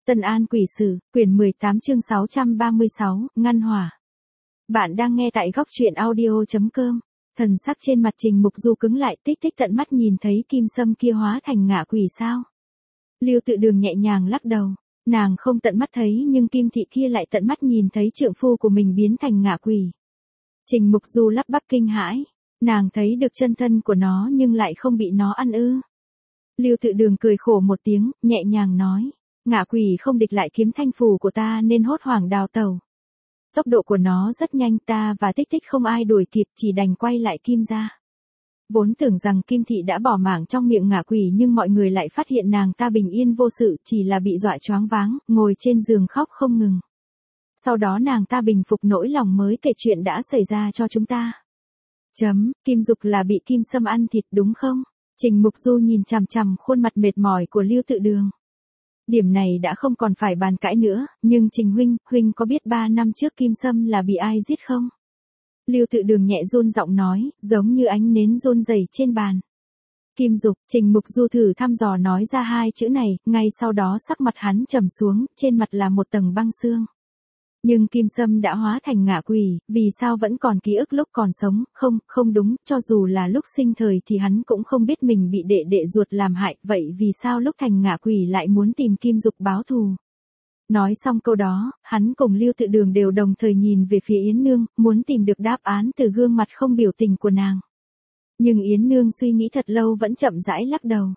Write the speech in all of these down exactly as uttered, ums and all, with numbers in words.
Tân An Quỷ Sử, quyển mười tám chương sáu trăm ba mươi sáu, ngăn hỏa. Bạn đang nghe tại góc truyện audio chấm com. Thần sắc trên mặt Trình Mục Du cứng lại, tích tích tận mắt nhìn thấy kim sâm kia hóa thành ngạ quỷ sao. Lưu Tự Đường nhẹ nhàng lắc đầu, nàng không tận mắt thấy nhưng kim thị kia lại tận mắt nhìn thấy trượng phu của mình biến thành ngạ quỷ. Trình Mục Du lắp bắp kinh hãi, nàng thấy được chân thân của nó nhưng lại không bị nó ăn ư. Lưu Tự Đường cười khổ một tiếng, nhẹ nhàng nói, ngạ quỷ không địch lại kiếm thanh phù của ta nên hốt hoảng đào tẩu. Tốc độ của nó rất nhanh, ta và tích tích không ai đuổi kịp, chỉ đành quay lại Kim gia. Vốn tưởng rằng Kim thị đã bỏ mạng trong miệng ngạ quỷ nhưng mọi người lại phát hiện nàng ta bình yên vô sự, chỉ là bị dọa choáng váng, ngồi trên giường khóc không ngừng. Sau đó nàng ta bình phục nỗi lòng mới kể chuyện đã xảy ra cho chúng ta. Chấm, Kim Dục là bị kim sâm ăn thịt đúng không? Trình Mục Du nhìn chằm chằm khuôn mặt mệt mỏi của Lưu Tự Đường. Điểm này đã không còn phải bàn cãi nữa, nhưng Trình huynh, huynh có biết ba năm trước kim sâm là bị ai giết không? Lưu Tự Đường nhẹ run giọng nói, giống như ánh nến run rẩy trên bàn. Kim Dục. Trình Mục Du thử thăm dò nói ra hai chữ này, ngay sau đó sắc mặt hắn trầm xuống, trên mặt là một tầng băng xương. Nhưng kim sâm đã hóa thành ngạ quỷ, vì sao vẫn còn ký ức lúc còn sống? Không, không đúng, cho dù là lúc sinh thời thì hắn cũng không biết mình bị đệ đệ ruột làm hại, vậy vì sao lúc thành ngạ quỷ lại muốn tìm Kim Dục báo thù? Nói xong câu đó, hắn cùng Lưu Tự Đường đều đồng thời nhìn về phía Yến Nương, muốn tìm được đáp án từ gương mặt không biểu tình của nàng. Nhưng Yến Nương suy nghĩ thật lâu vẫn chậm rãi lắc đầu.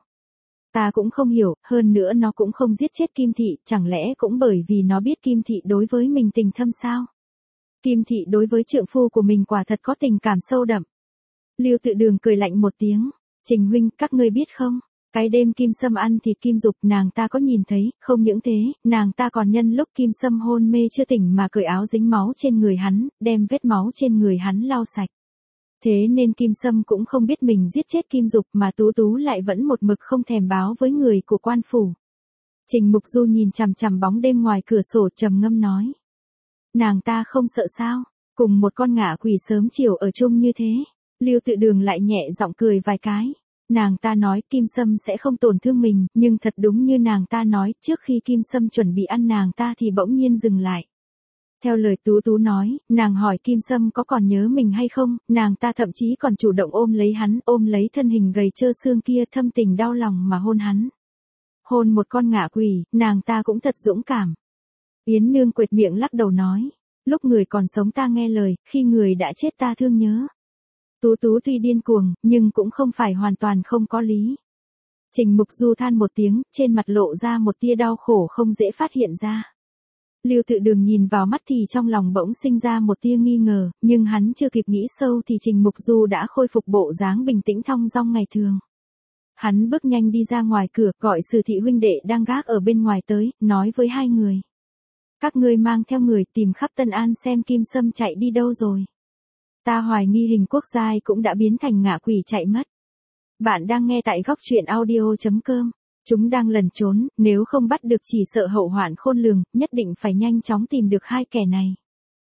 Ta cũng không hiểu, hơn nữa nó cũng không giết chết Kim thị, chẳng lẽ cũng bởi vì nó biết Kim thị đối với mình tình thâm sao? Kim thị đối với trượng phu của mình quả thật có tình cảm sâu đậm. Lưu Tự Đường cười lạnh một tiếng, Trình huynh, các ngươi biết không? Cái đêm kim sâm ăn thịt Kim Dục nàng ta có nhìn thấy, không những thế, nàng ta còn nhân lúc kim sâm hôn mê chưa tỉnh mà cởi áo dính máu trên người hắn, đem vết máu trên người hắn lau sạch. Thế nên Kim Sâm cũng không biết mình giết chết Kim Dục mà Tú Tú lại vẫn một mực không thèm báo với người của quan phủ. Trình Mục Du nhìn chằm chằm bóng đêm ngoài cửa sổ trầm ngâm nói. Nàng ta không sợ sao, cùng một con ngạ quỷ sớm chiều ở chung như thế. Lưu Tự Đường lại nhẹ giọng cười vài cái. Nàng ta nói Kim Sâm sẽ không tổn thương mình, nhưng thật đúng như nàng ta nói, trước khi Kim Sâm chuẩn bị ăn nàng ta thì bỗng nhiên dừng lại. Theo lời Tú Tú nói, nàng hỏi Kim Sâm có còn nhớ mình hay không, nàng ta thậm chí còn chủ động ôm lấy hắn, ôm lấy thân hình gầy trơ xương kia, thâm tình đau lòng mà hôn hắn. Hôn một con ngạ quỷ, nàng ta cũng thật dũng cảm. Yến Nương quệt miệng lắc đầu nói, lúc người còn sống ta nghe lời, khi người đã chết ta thương nhớ. Tú Tú tuy điên cuồng, nhưng cũng không phải hoàn toàn không có lý. Trình Mục Du than một tiếng, trên mặt lộ ra một tia đau khổ không dễ phát hiện ra. Lưu Tự Đường nhìn vào mắt thì trong lòng bỗng sinh ra một tia nghi ngờ, nhưng hắn chưa kịp nghĩ sâu thì Trình Mục Du đã khôi phục bộ dáng bình tĩnh thong dong ngày thường. Hắn bước nhanh đi ra ngoài cửa, gọi Sử thị huynh đệ đang gác ở bên ngoài tới, nói với hai người. Các ngươi mang theo người tìm khắp Tân An xem Kim Sâm chạy đi đâu rồi. Ta hoài nghi Hình Quốc Giai cũng đã biến thành ngạ quỷ chạy mất. Bạn đang nghe tại góc truyện audio chấm com. Chúng đang lẩn trốn, nếu không bắt được chỉ sợ hậu hoạn khôn lường, nhất định phải nhanh chóng tìm được hai kẻ này.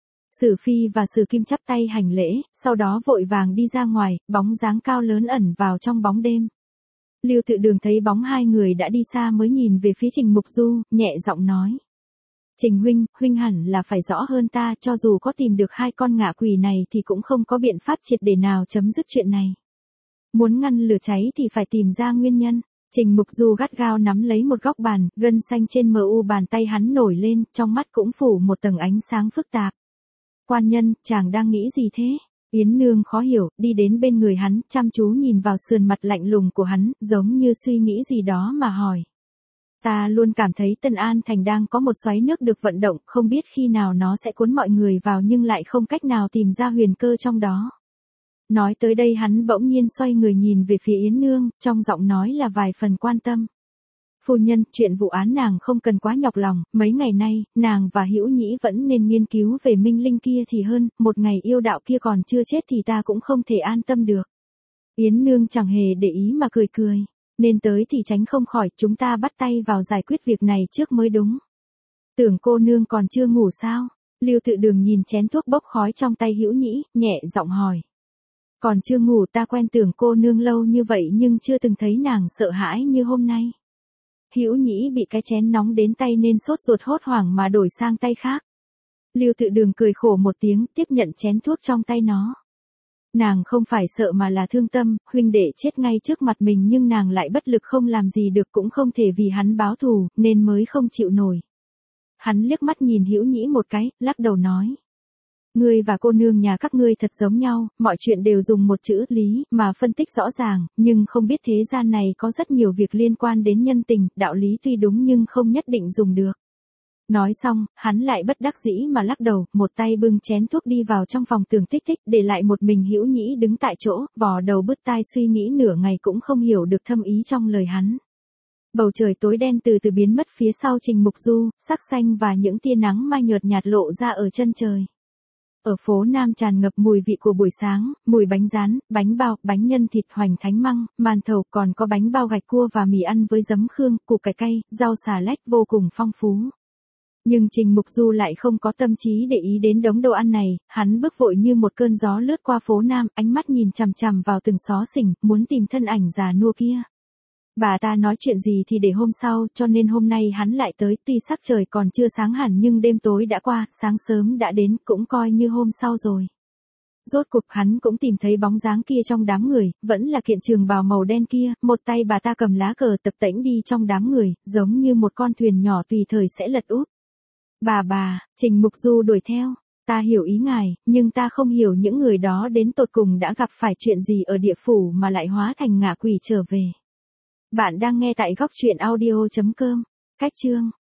Sử Phi và Sử Kim chắp tay hành lễ, sau đó vội vàng đi ra ngoài, bóng dáng cao lớn ẩn vào trong bóng đêm. Lưu Tự Đường thấy bóng hai người đã đi xa mới nhìn về phía Trình Mục Du, nhẹ giọng nói. Trình huynh, huynh hẳn là phải rõ hơn ta, cho dù có tìm được hai con ngạ quỷ này thì cũng không có biện pháp triệt để nào chấm dứt chuyện này. Muốn ngăn lửa cháy thì phải tìm ra nguyên nhân. Trình Mục Du gắt gao nắm lấy một góc bàn, gân xanh trên mờ u bàn tay hắn nổi lên, trong mắt cũng phủ một tầng ánh sáng phức tạp. Quan nhân, chàng đang nghĩ gì thế? Yến Nương khó hiểu, đi đến bên người hắn, chăm chú nhìn vào sườn mặt lạnh lùng của hắn, giống như suy nghĩ gì đó mà hỏi. Ta luôn cảm thấy Tân An Thành đang có một xoáy nước được vận động, không biết khi nào nó sẽ cuốn mọi người vào nhưng lại không cách nào tìm ra huyền cơ trong đó. Nói tới đây hắn bỗng nhiên xoay người nhìn về phía Yến Nương, trong giọng nói là vài phần quan tâm. Phu nhân, chuyện vụ án nàng không cần quá nhọc lòng, mấy ngày nay, nàng và Hữu Nhĩ vẫn nên nghiên cứu về minh linh kia thì hơn, một ngày yêu đạo kia còn chưa chết thì ta cũng không thể an tâm được. Yến Nương chẳng hề để ý mà cười cười, nên tới thì tránh không khỏi, chúng ta bắt tay vào giải quyết việc này trước mới đúng. Tưởng cô nương còn chưa ngủ sao? Lưu Tự Đường nhìn chén thuốc bốc khói trong tay Hữu Nhĩ, nhẹ giọng hỏi. Còn chưa ngủ, ta quen Tưởng cô nương lâu như vậy nhưng chưa từng thấy nàng sợ hãi như hôm nay. Hữu Nhĩ bị cái chén nóng đến tay nên sốt ruột hốt hoảng mà đổi sang tay khác. Lưu Tự Đường cười khổ một tiếng, tiếp nhận chén thuốc trong tay nó. Nàng không phải sợ mà là thương tâm, huynh đệ chết ngay trước mặt mình nhưng nàng lại bất lực không làm gì được, cũng không thể vì hắn báo thù, nên mới không chịu nổi. Hắn liếc mắt nhìn Hữu Nhĩ một cái, lắc đầu nói. Ngươi và cô nương nhà các ngươi thật giống nhau, mọi chuyện đều dùng một chữ lý mà phân tích rõ ràng, nhưng không biết thế gian này có rất nhiều việc liên quan đến nhân tình, đạo lý tuy đúng nhưng không nhất định dùng được. Nói xong, hắn lại bất đắc dĩ mà lắc đầu, một tay bưng chén thuốc đi vào trong phòng tường tích tích, để lại một mình Hữu Nhĩ đứng tại chỗ, vò đầu bứt tai suy nghĩ nửa ngày cũng không hiểu được thâm ý trong lời hắn. Bầu trời tối đen từ từ biến mất phía sau Trình Mục Du, sắc xanh và những tia nắng mai nhợt nhạt lộ ra ở chân trời. Ở phố Nam tràn ngập mùi vị của buổi sáng, mùi bánh rán, bánh bao, bánh nhân thịt hoành thánh măng, màn thầu, còn có bánh bao gạch cua và mì ăn với giấm khương, củ cải cay, rau xà lách vô cùng phong phú. Nhưng Trình Mục Du lại không có tâm trí để ý đến đống đồ ăn này, hắn bước vội như một cơn gió lướt qua phố Nam, ánh mắt nhìn chằm chằm vào từng xó xỉnh, muốn tìm thân ảnh già nua kia. Bà ta nói chuyện gì thì để hôm sau, cho nên hôm nay hắn lại tới, tuy sắc trời còn chưa sáng hẳn nhưng đêm tối đã qua, sáng sớm đã đến, cũng coi như hôm sau rồi. Rốt cuộc hắn cũng tìm thấy bóng dáng kia trong đám người, vẫn là kiện trường bào màu đen kia, một tay bà ta cầm lá cờ tập tễnh đi trong đám người, giống như một con thuyền nhỏ tùy thời sẽ lật úp. Bà bà, Trình Mục Du đuổi theo, ta hiểu ý ngài, nhưng ta không hiểu những người đó đến tột cùng đã gặp phải chuyện gì ở địa phủ mà lại hóa thành ngạ quỷ trở về. Bạn đang nghe tại góc truyện audio chấm com. Cách chương